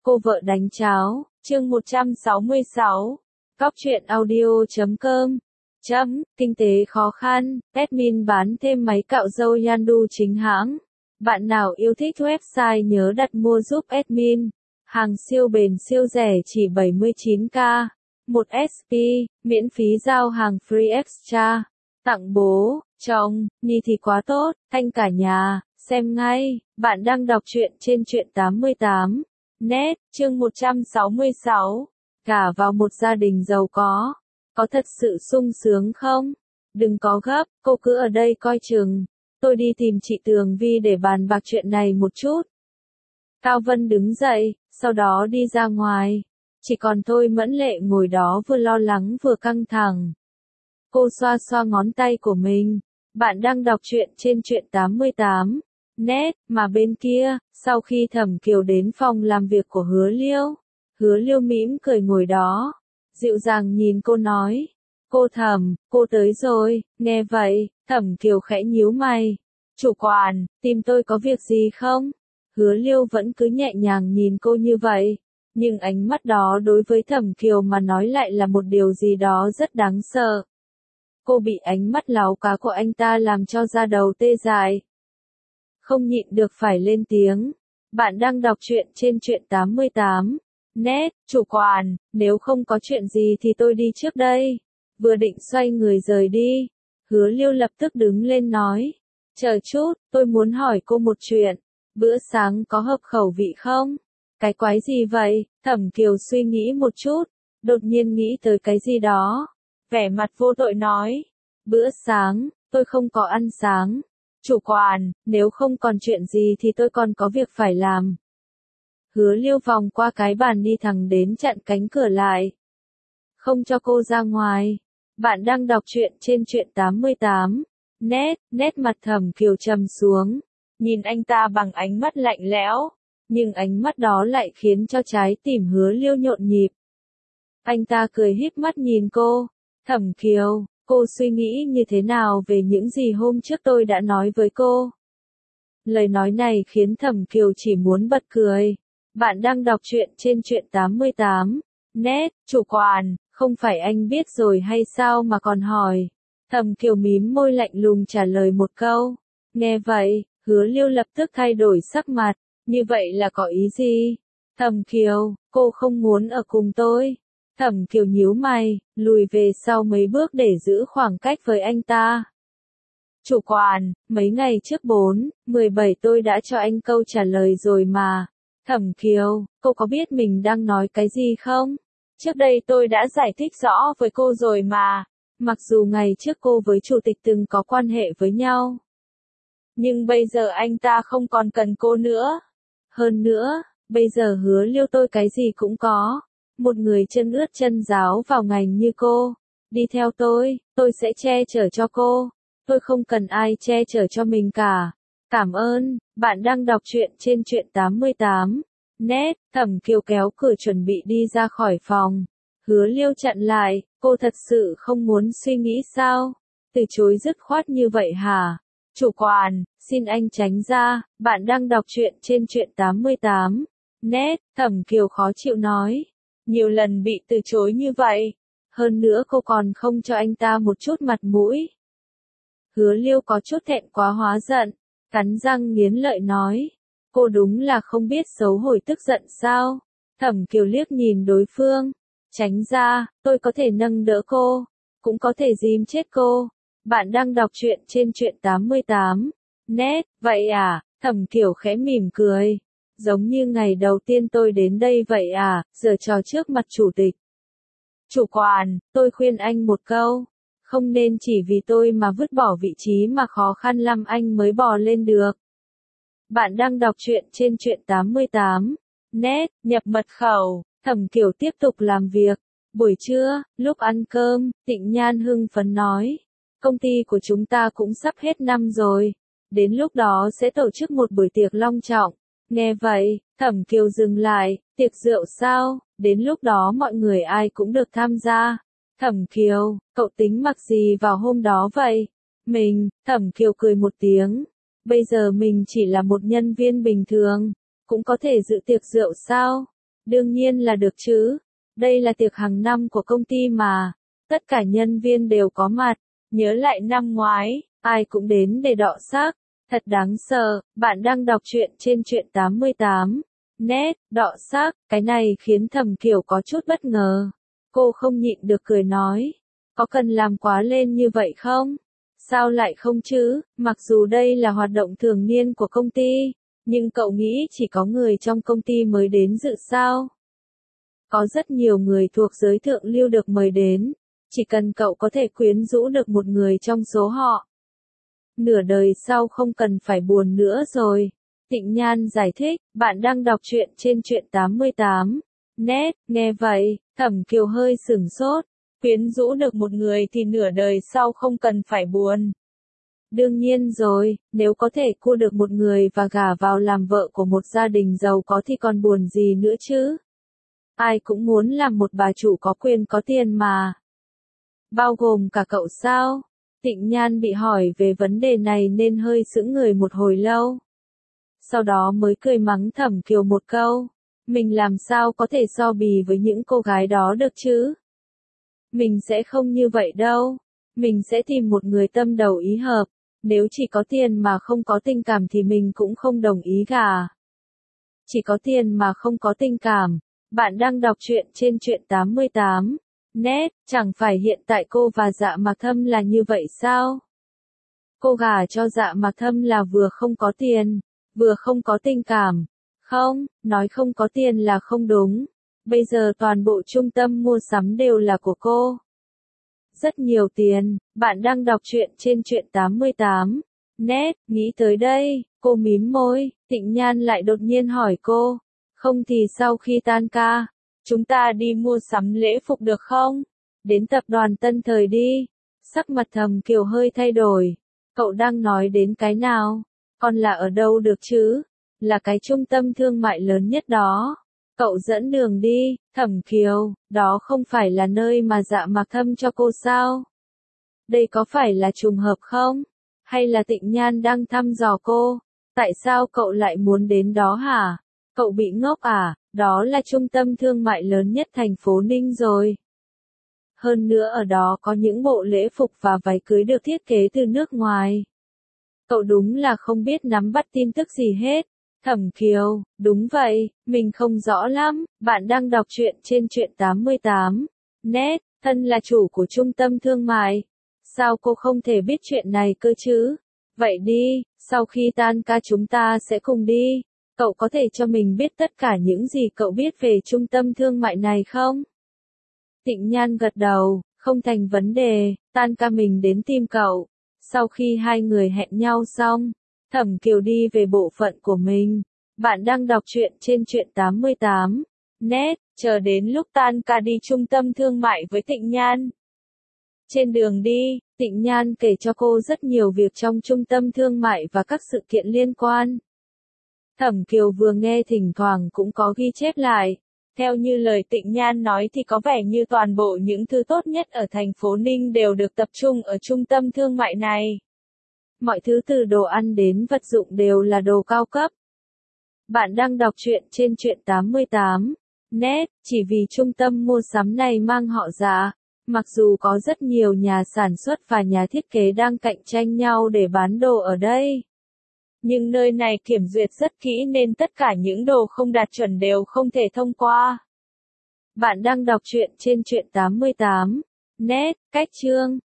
Cô vợ đánh cháo, chương 166. Cóc truyện audio.com. Kinh tế khó khăn, admin bán thêm máy cạo râu Yandu chính hãng. Bạn nào yêu thích website nhớ đặt mua giúp admin. Hàng siêu bền siêu rẻ chỉ 79k. 1 SP, miễn phí giao hàng free extra. Tặng bố, chồng, Nhi thì quá tốt, thanh cả nhà, xem ngay. Bạn đang đọc truyện trên truyện 88. Net, chương 166. Gả vào một gia đình giàu có thật sự sung sướng không? Đừng có gấp, cô cứ ở đây coi chừng. Tôi đi tìm chị Tường Vi để bàn bạc chuyện này một chút. Cao Vân đứng dậy, sau đó đi ra ngoài. Chỉ còn tôi Mẫn Lệ ngồi đó vừa lo lắng vừa căng thẳng. Cô xoa xoa ngón tay của mình. Bạn đang đọc truyện trên truyện 88. Net, mà bên kia, sau khi Thẩm Kiều đến phòng làm việc của Hứa Liêu mỉm cười ngồi đó, dịu dàng nhìn cô nói, cô Thẩm, cô tới rồi. Nghe vậy, Thẩm Kiều khẽ nhíu mày. Chủ quản, tìm tôi có việc gì không? Hứa Liêu vẫn cứ nhẹ nhàng nhìn cô như vậy, nhưng ánh mắt đó đối với Thẩm Kiều mà nói lại là một điều gì đó rất đáng sợ. Cô bị ánh mắt láo cá của anh ta làm cho da đầu tê dại. Không nhịn được phải lên tiếng. Bạn đang đọc truyện trên truyện 88. Net, chủ quản, nếu không có chuyện gì thì tôi đi trước đây. Vừa định xoay người rời đi, Hứa Liêu lập tức đứng lên nói. Chờ chút, tôi muốn hỏi cô một chuyện. Bữa sáng có hợp khẩu vị không? Cái quái gì vậy? Thẩm Kiều suy nghĩ một chút, đột nhiên nghĩ tới cái gì đó. Vẻ mặt vô tội nói. Bữa sáng, tôi không có ăn sáng. Chủ quản, nếu không còn chuyện gì thì tôi còn có việc phải làm. Hứa Liêu vòng qua cái bàn đi thẳng đến chặn cánh cửa lại. Không cho cô ra ngoài. Bạn đang đọc truyện trên truyện 88. Nét mặt Thẩm Kiều trầm xuống. Nhìn anh ta bằng ánh mắt lạnh lẽo. Nhưng ánh mắt đó lại khiến cho trái tim Hứa Liêu nhộn nhịp. Anh ta cười híp mắt nhìn cô. Thẩm Kiều, cô suy nghĩ như thế nào về những gì hôm trước tôi đã nói với cô? Lời nói này khiến Thẩm Kiều chỉ muốn bật cười. Bạn đang đọc truyện trên truyện 88. Net, chủ quản, không phải anh biết rồi hay sao mà còn hỏi? Thẩm Kiều mím môi lạnh lùng trả lời một câu. Nghe vậy, Hứa Liêu lập tức thay đổi sắc mặt. Như vậy là có ý gì? Thẩm Kiều, cô không muốn ở cùng tôi. Thẩm Kiều nhíu mày, lùi về sau mấy bước để giữ khoảng cách với anh ta. Chủ quản, mấy ngày trước 4/17 tôi đã cho anh câu trả lời rồi mà. Thẩm Kiều, cô có biết mình đang nói cái gì không? Trước đây tôi đã giải thích rõ với cô rồi mà. Mặc dù ngày trước cô với chủ tịch từng có quan hệ với nhau. Nhưng bây giờ anh ta không còn cần cô nữa. Hơn nữa, bây giờ Hứa Liêu tôi cái gì cũng có. Một người chân ướt chân ráo vào ngành như cô. Đi theo tôi sẽ che chở cho cô. Tôi không cần ai che chở cho mình cả. Cảm ơn, bạn đang đọc truyện trên truyện 88. Net, Thẩm Kiều kéo cửa chuẩn bị đi ra khỏi phòng. Hứa Liêu chặn lại, cô thật sự không muốn suy nghĩ sao? Từ chối dứt khoát như vậy hả? Chủ quản, xin anh tránh ra, bạn đang đọc truyện trên truyện 88. Net, Thẩm Kiều khó chịu nói. Nhiều lần bị từ chối như vậy. Hơn nữa cô còn không cho anh ta một chút mặt mũi. Hứa Liêu có chút thẹn quá hóa giận. Cắn răng nghiến lợi nói. Cô đúng là không biết xấu hổ tức giận sao? Thẩm Kiều liếc nhìn đối phương. Tránh ra, tôi có thể nâng đỡ cô. Cũng có thể dìm chết cô. Bạn đang đọc truyện trên truyện 88. Net, vậy à? Thẩm Kiều khẽ mỉm cười. Giống như ngày đầu tiên tôi đến đây vậy à, giở trò trước mặt chủ tịch. Chủ quản, tôi khuyên anh một câu. Không nên chỉ vì tôi mà vứt bỏ vị trí mà khó khăn lắm anh mới bò lên được. Bạn đang đọc truyện trên truyện 88. Net, nhập mật khẩu. Thẩm Kiều tiếp tục làm việc. Buổi trưa, lúc ăn cơm, Tịnh Nhan hưng phấn nói. Công ty của chúng ta cũng sắp hết năm rồi. Đến lúc đó sẽ tổ chức một buổi tiệc long trọng. Nghe vậy, Thẩm Kiều dừng lại. Tiệc rượu sao? Đến lúc đó mọi người ai cũng được tham gia. Thẩm Kiều, cậu tính mặc gì vào hôm đó vậy? Thẩm Kiều cười một tiếng. Bây giờ mình chỉ là một nhân viên bình thường. Cũng có thể dự tiệc rượu sao? Đương nhiên là được chứ. Đây là tiệc hàng năm của công ty mà. Tất cả nhân viên đều có mặt. Nhớ lại năm ngoái, ai cũng đến để đọ xác. Thật đáng sợ, bạn đang đọc truyện trên truyện 88. Net, đọ xác, cái này khiến Thẩm Kiều có chút bất ngờ. Cô không nhịn được cười nói. Có cần làm quá lên như vậy không? Sao lại không chứ, mặc dù đây là hoạt động thường niên của công ty, nhưng cậu nghĩ chỉ có người trong công ty mới đến dự sao? Có rất nhiều người thuộc giới thượng lưu được mời đến, chỉ cần cậu có thể quyến rũ được một người trong số họ. Nửa đời sau không cần phải buồn nữa rồi. Tịnh Nhan giải thích, bạn đang đọc truyện trên truyện 88. Net, nghe vậy, Thẩm Kiều hơi sửng sốt. Quyến rũ được một người thì nửa đời sau không cần phải buồn. Đương nhiên rồi, nếu có thể cua được một người và gả vào làm vợ của một gia đình giàu có thì còn buồn gì nữa chứ? Ai cũng muốn làm một bà chủ có quyền có tiền mà. Bao gồm cả cậu sao? Tịnh Nhan bị hỏi về vấn đề này nên hơi sững người một hồi lâu. Sau đó mới cười mắng Thẩm Kiều một câu. Mình làm sao có thể so bì với những cô gái đó được chứ? Mình sẽ không như vậy đâu. Mình sẽ tìm một người tâm đầu ý hợp. Nếu chỉ có tiền mà không có tình cảm thì mình cũng không đồng ý cả. Chỉ có tiền mà không có tình cảm. Bạn đang đọc truyện trên truyện 88. Net, chẳng phải hiện tại cô và Dạ Mạc Thâm là như vậy sao? Cô gả cho Dạ Mạc Thâm là vừa không có tiền, vừa không có tình cảm. Không, nói không có tiền là không đúng. Bây giờ toàn bộ trung tâm mua sắm đều là của cô. Rất nhiều tiền, bạn đang đọc truyện trên truyện 88. Net, nghĩ tới đây, cô mím môi, Tịnh Nhan lại đột nhiên hỏi cô. Không thì sau khi tan ca, chúng ta đi mua sắm lễ phục được không? Đến tập đoàn Tân Thời đi. Sắc mặt Thẩm Kiều hơi thay đổi. Cậu đang nói đến cái nào? Còn là ở đâu được chứ? Là cái trung tâm thương mại lớn nhất đó. Cậu dẫn đường đi, Thẩm Kiều, đó không phải là nơi mà Dạ Mạc Thâm cho cô sao? Đây có phải là trùng hợp không? Hay là Tịnh Nhan đang thăm dò cô? Tại sao cậu lại muốn đến đó hả? Cậu bị ngốc à? Đó là trung tâm thương mại lớn nhất thành phố Ninh rồi. Hơn nữa ở đó có những bộ lễ phục và váy cưới được thiết kế từ nước ngoài. Cậu đúng là không biết nắm bắt tin tức gì hết. Thẩm Kiều, đúng vậy, mình không rõ lắm, bạn đang đọc truyện trên truyện 88. Net, thân là chủ của trung tâm thương mại. Sao cô không thể biết chuyện này cơ chứ? Vậy đi, sau khi tan ca chúng ta sẽ cùng đi. Cậu có thể cho mình biết tất cả những gì cậu biết về trung tâm thương mại này không? Tịnh Nhan gật đầu, không thành vấn đề, tan ca mình đến tìm cậu. Sau khi hai người hẹn nhau xong, Thẩm Kiều đi về bộ phận của mình. Bạn đang đọc truyện trên truyện 88. Net, chờ đến lúc tan ca đi trung tâm thương mại với Tịnh Nhan. Trên đường đi, Tịnh Nhan kể cho cô rất nhiều việc trong trung tâm thương mại và các sự kiện liên quan. Thẩm Kiều vừa nghe thỉnh thoảng cũng có ghi chép lại. Theo như lời Tịnh Nhan nói thì có vẻ như toàn bộ những thứ tốt nhất ở thành phố Ninh đều được tập trung ở trung tâm thương mại này. Mọi thứ từ đồ ăn đến vật dụng đều là đồ cao cấp. Bạn đang đọc truyện trên truyện 88. Net, chỉ vì trung tâm mua sắm này mang họ Dạ. Mặc dù có rất nhiều nhà sản xuất và nhà thiết kế đang cạnh tranh nhau để bán đồ ở đây. Nhưng nơi này kiểm duyệt rất kỹ nên tất cả những đồ không đạt chuẩn đều không thể thông qua. Bạn đang đọc truyện trên truyện 88. Net, cách chương,